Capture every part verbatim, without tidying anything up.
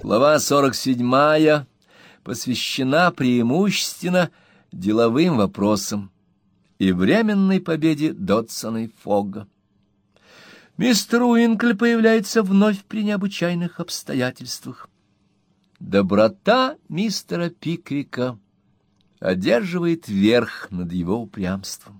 Глава сорок седьмая посвящена преимущественно деловым вопросам и временной победе Дотсона и Фогга. Мистер Уинкль появляется вновь при необычайных обстоятельствах. Доброта мистера Пиквика одерживает верх над его упрямством.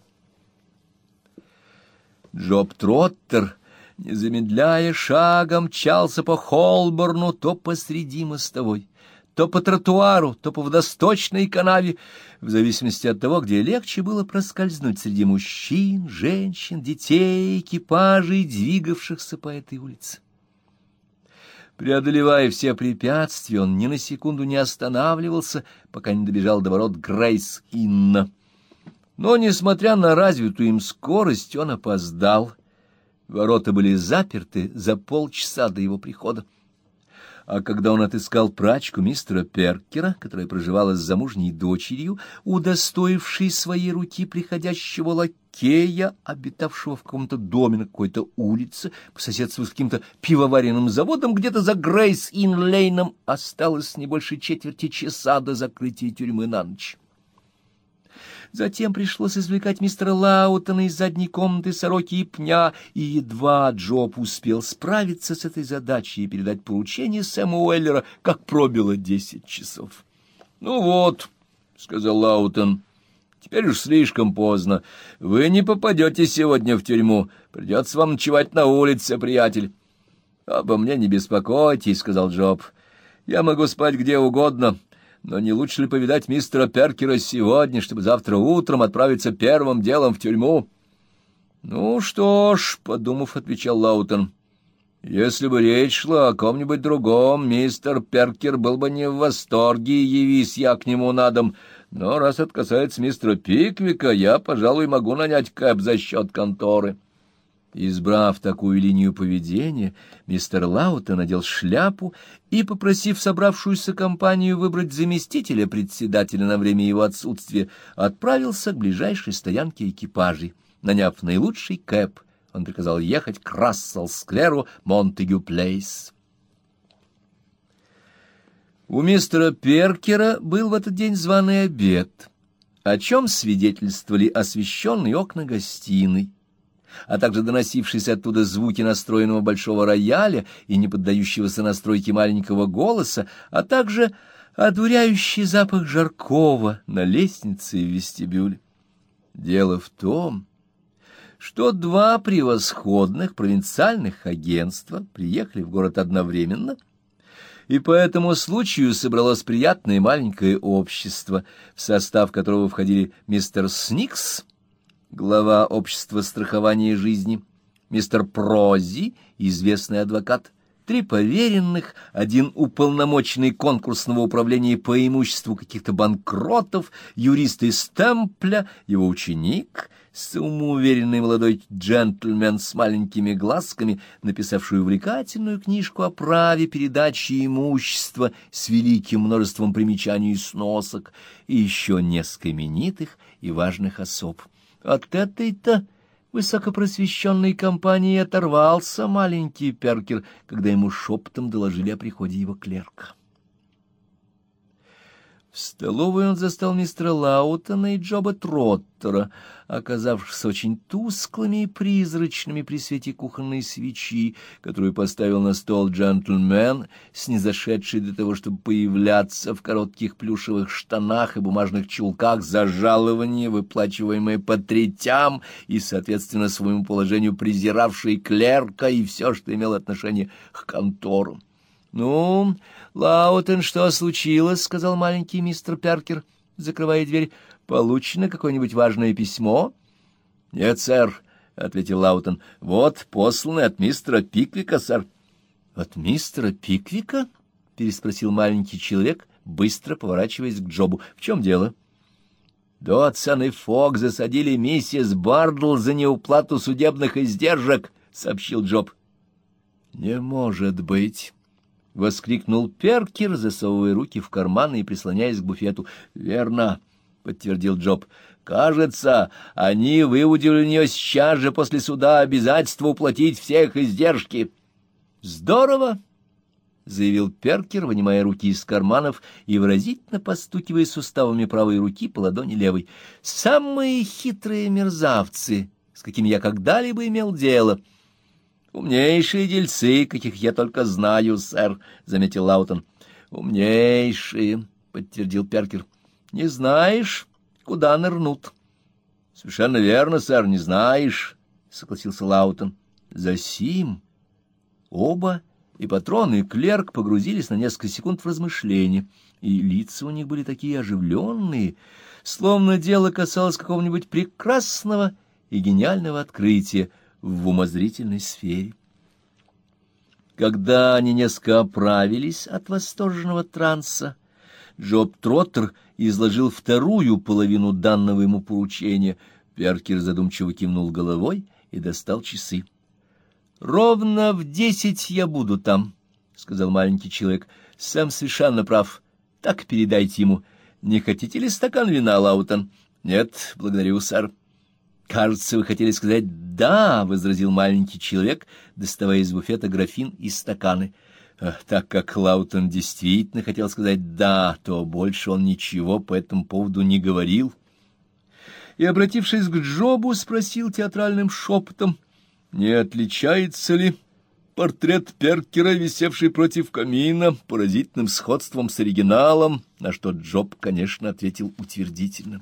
Джоб Троттер, не замедляя шага, мчался по Холборну то посреди мостовой, то по тротуару, то по водосточной канаве, в зависимости от того, где легче было проскользнуть среди мужчин, женщин, детей, экипажей, двигавшихся по этой улице. Преодолевая все препятствия, он ни на секунду не останавливался, пока не добежал до ворот Грейс-Инна. Но, несмотря на развитую им скорость, он опоздал. Ворота были заперты за полчаса до его прихода. А когда он отыскал прачку мистера Перкера, которая проживала с замужней дочерью, удостоившей своей руки приходящего лакея, обитавшего в каком-то доме на какой-то улице, по соседству с каким-то пивоваренным заводом, где-то за Грейс-Ин-Лейном, осталось не больше четверти часа до закрытия тюрьмы на ночь. Затем пришлось извлекать мистера Лаутона из задней комнаты сороки и пня, и едва Джоб успел справиться с этой задачей и передать поручение Сэму Уэллера, как пробило десять часов. — Ну вот, — сказал Лаутон, — теперь уж слишком поздно. Вы не попадете сегодня в тюрьму. Придется вам ночевать на улице, приятель. — Обо мне не беспокойтесь, — сказал Джоб. — Я могу спать где угодно. Но не лучше ли повидать мистера Перкера сегодня, чтобы завтра утром отправиться первым делом в тюрьму? — Ну что ж, — подумав, отвечал Лаутон, — если бы речь шла о ком-нибудь другом, мистер Перкер был бы не в восторге, явись я к нему на дом. Но раз это касается мистера Пиквика, я, пожалуй, могу нанять кэб за счет конторы. Избрав такую линию поведения, мистер Лаутон надел шляпу и, попросив собравшуюся компанию выбрать заместителя председателя на время его отсутствия, отправился к ближайшей стоянке экипажей. Наняв наилучший кэб, он приказал ехать к Рассел-скверу, Монтегю-плейс. У мистера Перкера был в этот день званый обед, о чем свидетельствовали освещенные окна гостиной, а также доносившиеся оттуда звуки настроенного большого рояля и не поддающегося настройке маленького голоса, а также одуряющий запах жаркого на лестнице и в вестибюле. Дело в том, что два превосходных провинциальных агентства приехали в город одновременно, и по этому случаю собралось приятное маленькое общество, в состав которого входили мистер Сникс, глава общества страхования жизни, мистер Прози, известный адвокат, три поверенных, один уполномоченный конкурсного управления по имуществу каких-то банкротов, юрист из Темпля, его ученик, самоуверенный молодой джентльмен с маленькими глазками, написавший увлекательную книжку о праве передачи имущества с великим множеством примечаний и сносок, и еще несколько именитых и важных особ. От этой-то высокопросвещенной компании оторвался маленький Перкер, когда ему шепотом доложили о приходе его клерка. В столовой он застал мистера Лаутона и Джоба Троттера, оказавшихся очень тусклыми и призрачными при свете кухонной свечи, которую поставил на стол джентльмен, снизошедший до того, чтобы появляться в коротких плюшевых штанах и бумажных чулках за жалование, выплачиваемое по третям, и, соответственно, своему положению презиравший клерка и все, что имело отношение к контору. — Ну, Лаутон, что случилось? — сказал маленький мистер Перкер, закрывая дверь. — Получено какое-нибудь важное письмо? — Нет, сэр, — ответил Лаутон. — Вот, посланное от мистера Пиквика, сэр. — От мистера Пиквика? — переспросил маленький человек, быстро поворачиваясь к Джобу. — В чем дело? — Дотсон и Фогг засадили миссис Бардл за неуплату судебных издержек, — сообщил Джоб. — Не может быть! — воскликнул Перкер, засовывая руки в карманы и прислоняясь к буфету. — Верно, — подтвердил Джоб. — Кажется, они выудили у нее сейчас же после суда обязательство уплатить все их издержки. — Здорово! заявил Перкер, вынимая руки из карманов и выразительно постукивая суставами правой руки по ладони левой. — Самые хитрые мерзавцы, с какими я когда-либо имел дело. — Умнейшие дельцы, каких я только знаю, сэр, — заметил Лаутон. — Умнейшие, — подтвердил Перкер. — Не знаешь, куда нырнут? — Совершенно верно, сэр, не знаешь, — согласился Лаутон. — Засим оба, и патрон, и клерк погрузились на несколько секунд в размышления, и лица у них были такие оживленные, словно дело касалось какого-нибудь прекрасного и гениального открытия в умозрительной сфере. Когда они несколько оправились от восторженного транса, Джоб Троттер изложил вторую половину данного ему поручения. Перкер задумчиво кивнул головой и достал часы. — Ровно в десять я буду там, — сказал маленький человек. — Сэм совершенно прав. Так передайте ему. Не хотите ли стакан вина, Лаутон? — Нет, благодарю, сэр. — Кажется, вы хотели сказать «да», — возразил маленький человек, доставая из буфета графин и стаканы. Так как Лаутон действительно хотел сказать «да», то больше он ничего по этому поводу не говорил. И, обратившись к Джобу, спросил театральным шепотом: не отличается ли портрет Перкера, висевший против камина, поразительным сходством с оригиналом? На что Джоб, конечно, ответил утвердительно.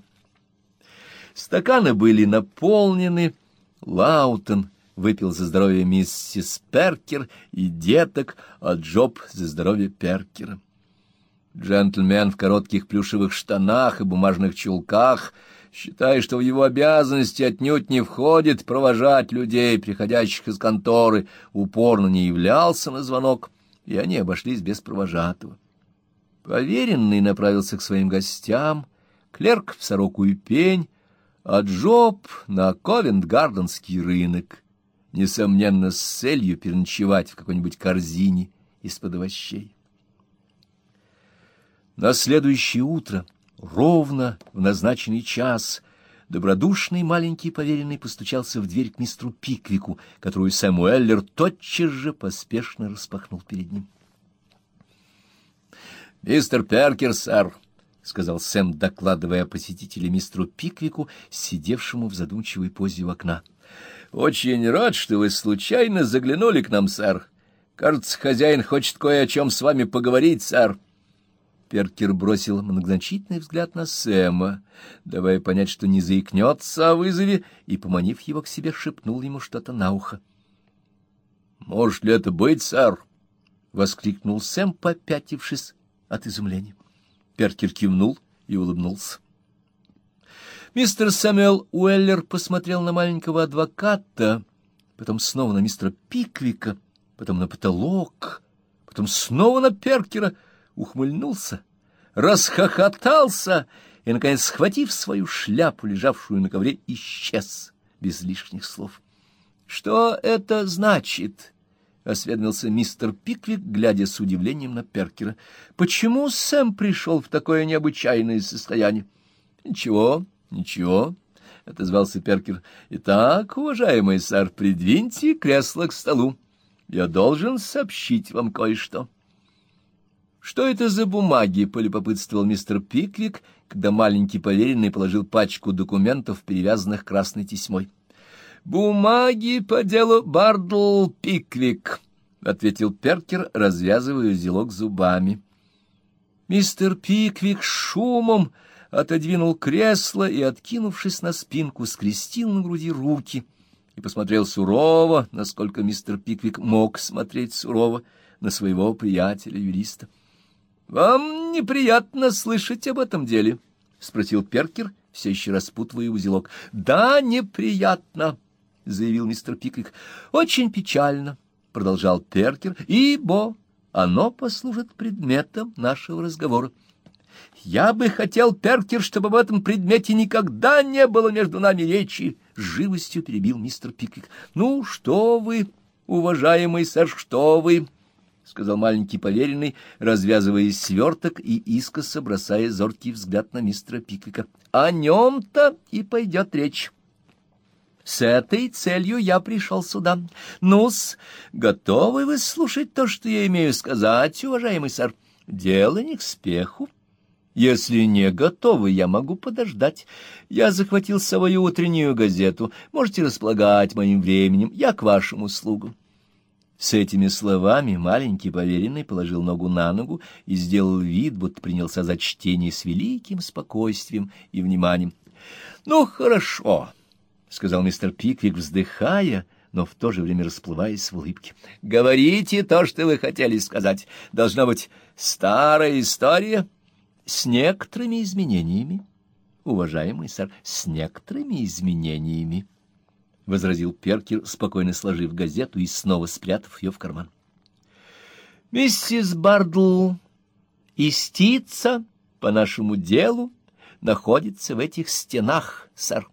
Стаканы были наполнены. Лаутон выпил за здоровье миссис Перкер и деток, а Джоб за здоровье Перкера. Джентльмен в коротких плюшевых штанах и бумажных чулках, считая, что в его обязанности отнюдь не входит провожать людей, приходящих из конторы, упорно не являлся на звонок, и они обошлись без провожатого. Поверенный направился к своим гостям, клерк в сороку и пень, а Джоб на Ковент-Гарденский рынок, несомненно, с целью переночевать в какой-нибудь корзине из-под овощей. На следующее утро, ровно в назначенный час, добродушный маленький поверенный постучался в дверь к мистеру Пиквику, которую Сэм Уэллер тотчас же поспешно распахнул перед ним. — Мистер Перкер, сэр, — сказал Сэм, докладывая о посетителе мистеру Пиквику, сидевшему в задумчивой позе у окна. — Очень рад, что вы случайно заглянули к нам, сэр. Кажется, хозяин хочет кое о чем с вами поговорить, сэр. Перкер бросил многозначительный взгляд на Сэма, давая понять, что не заикнется о вызове, и, поманив его к себе, шепнул ему что-то на ухо. — Может ли это быть, сэр? — воскликнул Сэм, попятившись от изумления. Перкер кивнул и улыбнулся. Мистер Сэмюэл Уэллер посмотрел на маленького адвоката, потом снова на мистера Пиквика, потом на потолок, потом снова на Перкера, ухмыльнулся, расхохотался и, наконец, схватив свою шляпу, лежавшую на ковре, исчез без лишних слов. — Что это значит? — осведомился мистер Пиквик, глядя с удивлением на Перкера. — Почему Сэм пришел в такое необычайное состояние? — Ничего, ничего, — отозвался Перкер. — Итак, уважаемый сэр, придвиньте кресло к столу. Я должен сообщить вам кое-что. — Что это за бумаги? — полюбопытствовал мистер Пиквик, когда маленький поверенный положил пачку документов, перевязанных красной тесьмой. — Бумаги по делу Бардл Пиквик, — ответил Перкер, развязывая узелок зубами. Мистер Пиквик шумом отодвинул кресло и, откинувшись на спинку, скрестил на груди руки и посмотрел сурово, насколько мистер Пиквик мог смотреть сурово, на своего приятеля-юриста. — Вам неприятно слышать об этом деле? — спросил Перкер, все еще распутывая узелок. — Да, неприятно, — заявил мистер Пиквик. — Очень печально, — продолжал Перкер, — ибо оно послужит предметом нашего разговора. — Я бы хотел, Перкер, чтобы об этом предмете никогда не было между нами речи, — с живостью перебил мистер Пиквик. — Ну, что вы, уважаемый сэр, что вы? — сказал маленький поверенный, развязывая сверток и искоса бросая зоркий взгляд на мистера Пиквика. — О нем-то и пойдет речь. С этой целью я пришел сюда. Ну-с, готовы вы слушать то, что я имею сказать, уважаемый сэр? Дело не к спеху. Если не готовы, я могу подождать. Я захватил свою утреннюю газету. Можете располагать моим временем. Я к вашим услугам. С этими словами маленький поверенный положил ногу на ногу и сделал вид, будто принялся за чтение с великим спокойствием и вниманием. — Ну, хорошо, — сказал мистер Пиквик, вздыхая, но в то же время расплываясь в улыбке. — Говорите то, что вы хотели сказать. Должна быть старая история с некоторыми изменениями, уважаемый сэр, с некоторыми изменениями. — возразил Перкер, спокойно сложив газету и снова спрятав ее в карман. — Миссис Бардл, истица по нашему делу находится в этих стенах, сэр.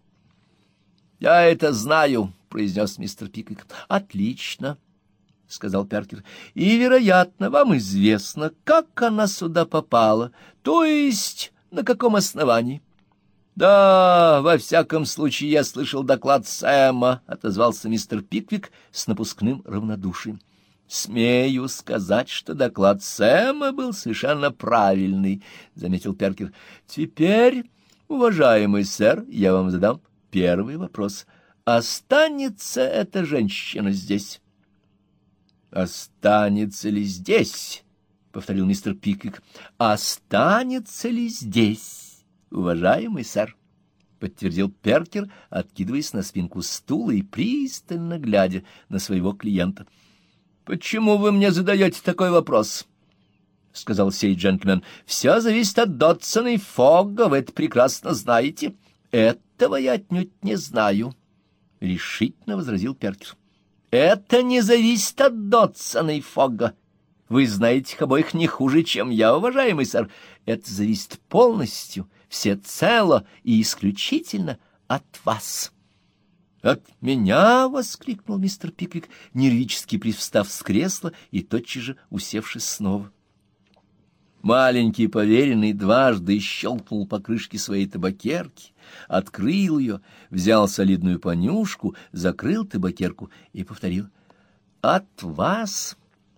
— Я это знаю, — произнес мистер Пиквик. — Отлично, — сказал Перкер. — И, вероятно, вам известно, как она сюда попала, то есть на каком основании. — Да, во всяком случае, я слышал доклад Сэма, — отозвался мистер Пиквик с напускным равнодушием. — Смею сказать, что доклад Сэма был совершенно правильный, — заметил Перкер. — Теперь, уважаемый сэр, я вам задам первый вопрос. Останется эта женщина здесь? — Останется ли здесь? — повторил мистер Пиквик. — Останется ли здесь? Уважаемый сэр, — подтвердил Перкер, откидываясь на спинку стула и пристально глядя на своего клиента. — Почему вы мне задаете такой вопрос? — сказал сей джентльмен. — Все зависит от Дотсона и Фогга, вы это прекрасно знаете. — Этого я отнюдь не знаю, — решительно возразил Перкер. — Это не зависит от Дотсона и Фогга. Вы знаете их обоих не хуже, чем я, уважаемый сэр. Это зависит полностью, всецело и исключительно от вас. — От меня! — воскликнул мистер Пиквик, нервически привстав с кресла и тотчас же усевшись снова. Маленький поверенный дважды щелкнул по крышке своей табакерки, открыл ее, взял солидную понюшку, закрыл табакерку и повторил: — От вас!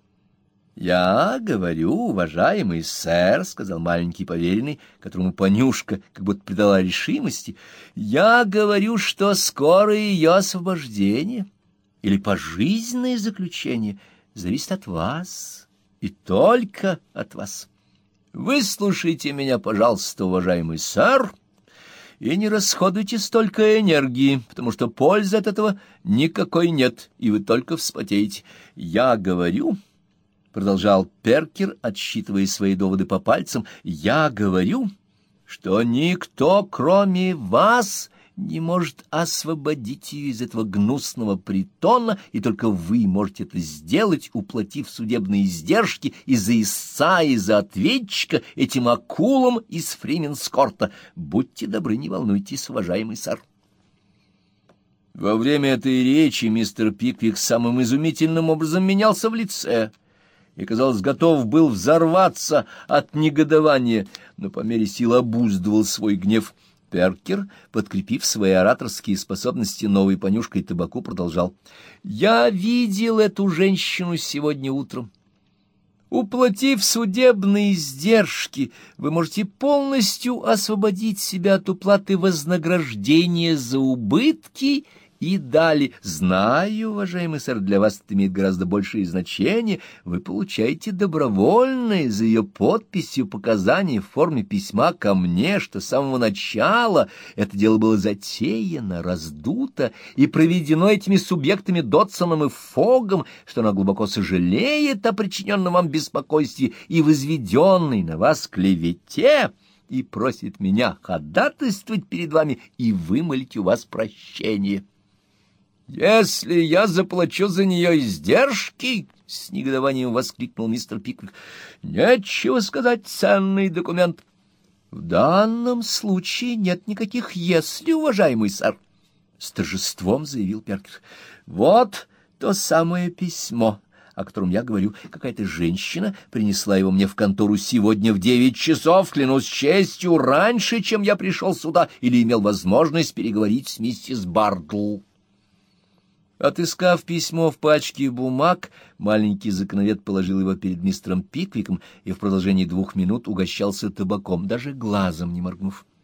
— Я говорю, уважаемый сэр, — сказал маленький поверенный, которому понюшка как будто придала решимости, — я говорю, что скоро ее освобождение или пожизненное заключение зависит от вас и только от вас. Выслушайте меня, пожалуйста, уважаемый сэр, и не расходуйте столько энергии, потому что пользы от этого никакой нет, и вы только вспотеете. Я говорю... — продолжал Перкер, отсчитывая свои доводы по пальцам, — я говорю, что никто, кроме вас, не может освободить ее из этого гнусного притона, и только вы можете это сделать, уплатив судебные издержки и за истца, и за ответчика этим акулам из Фрименскорта. Будьте добры, не волнуйтесь, уважаемый сэр. Во время этой речи мистер Пиквик самым изумительным образом менялся в лице и, казалось, готов был взорваться от негодования, но по мере сил обуздывал свой гнев. Перкер, подкрепив свои ораторские способности новой понюшкой табаку, продолжал: «Я видел эту женщину сегодня утром. Уплатив судебные издержки, вы можете полностью освободить себя от уплаты вознаграждения за убытки и далее. Знаю, уважаемый сэр, для вас это имеет гораздо большее значение. Вы получаете добровольное за ее подписью показания в форме письма ко мне, что с самого начала это дело было затеяно, раздуто и проведено этими субъектами Дотсоном и Фогом, что она глубоко сожалеет о причиненном вам беспокойстве и возведенной на вас клевете, и просит меня ходатайствовать перед вами и вымолить у вас прощение». «Если я заплачу за нее издержки!» — с негодованием воскликнул мистер Пиквик. «Нечего сказать, ценный документ». «В данном случае нет никаких «если», уважаемый сэр», — с торжеством заявил Перкер. «Вот то самое письмо, о котором я говорю. Какая-то женщина принесла его мне в контору сегодня в девять часов, клянусь честью, раньше, чем я пришел сюда или имел возможность переговорить с миссис Бардл». Отыскав письмо в пачке бумаг, маленький законовед положил его перед мистером Пиквиком и в продолжении двух минут угощался табаком, даже глазом не моргнув.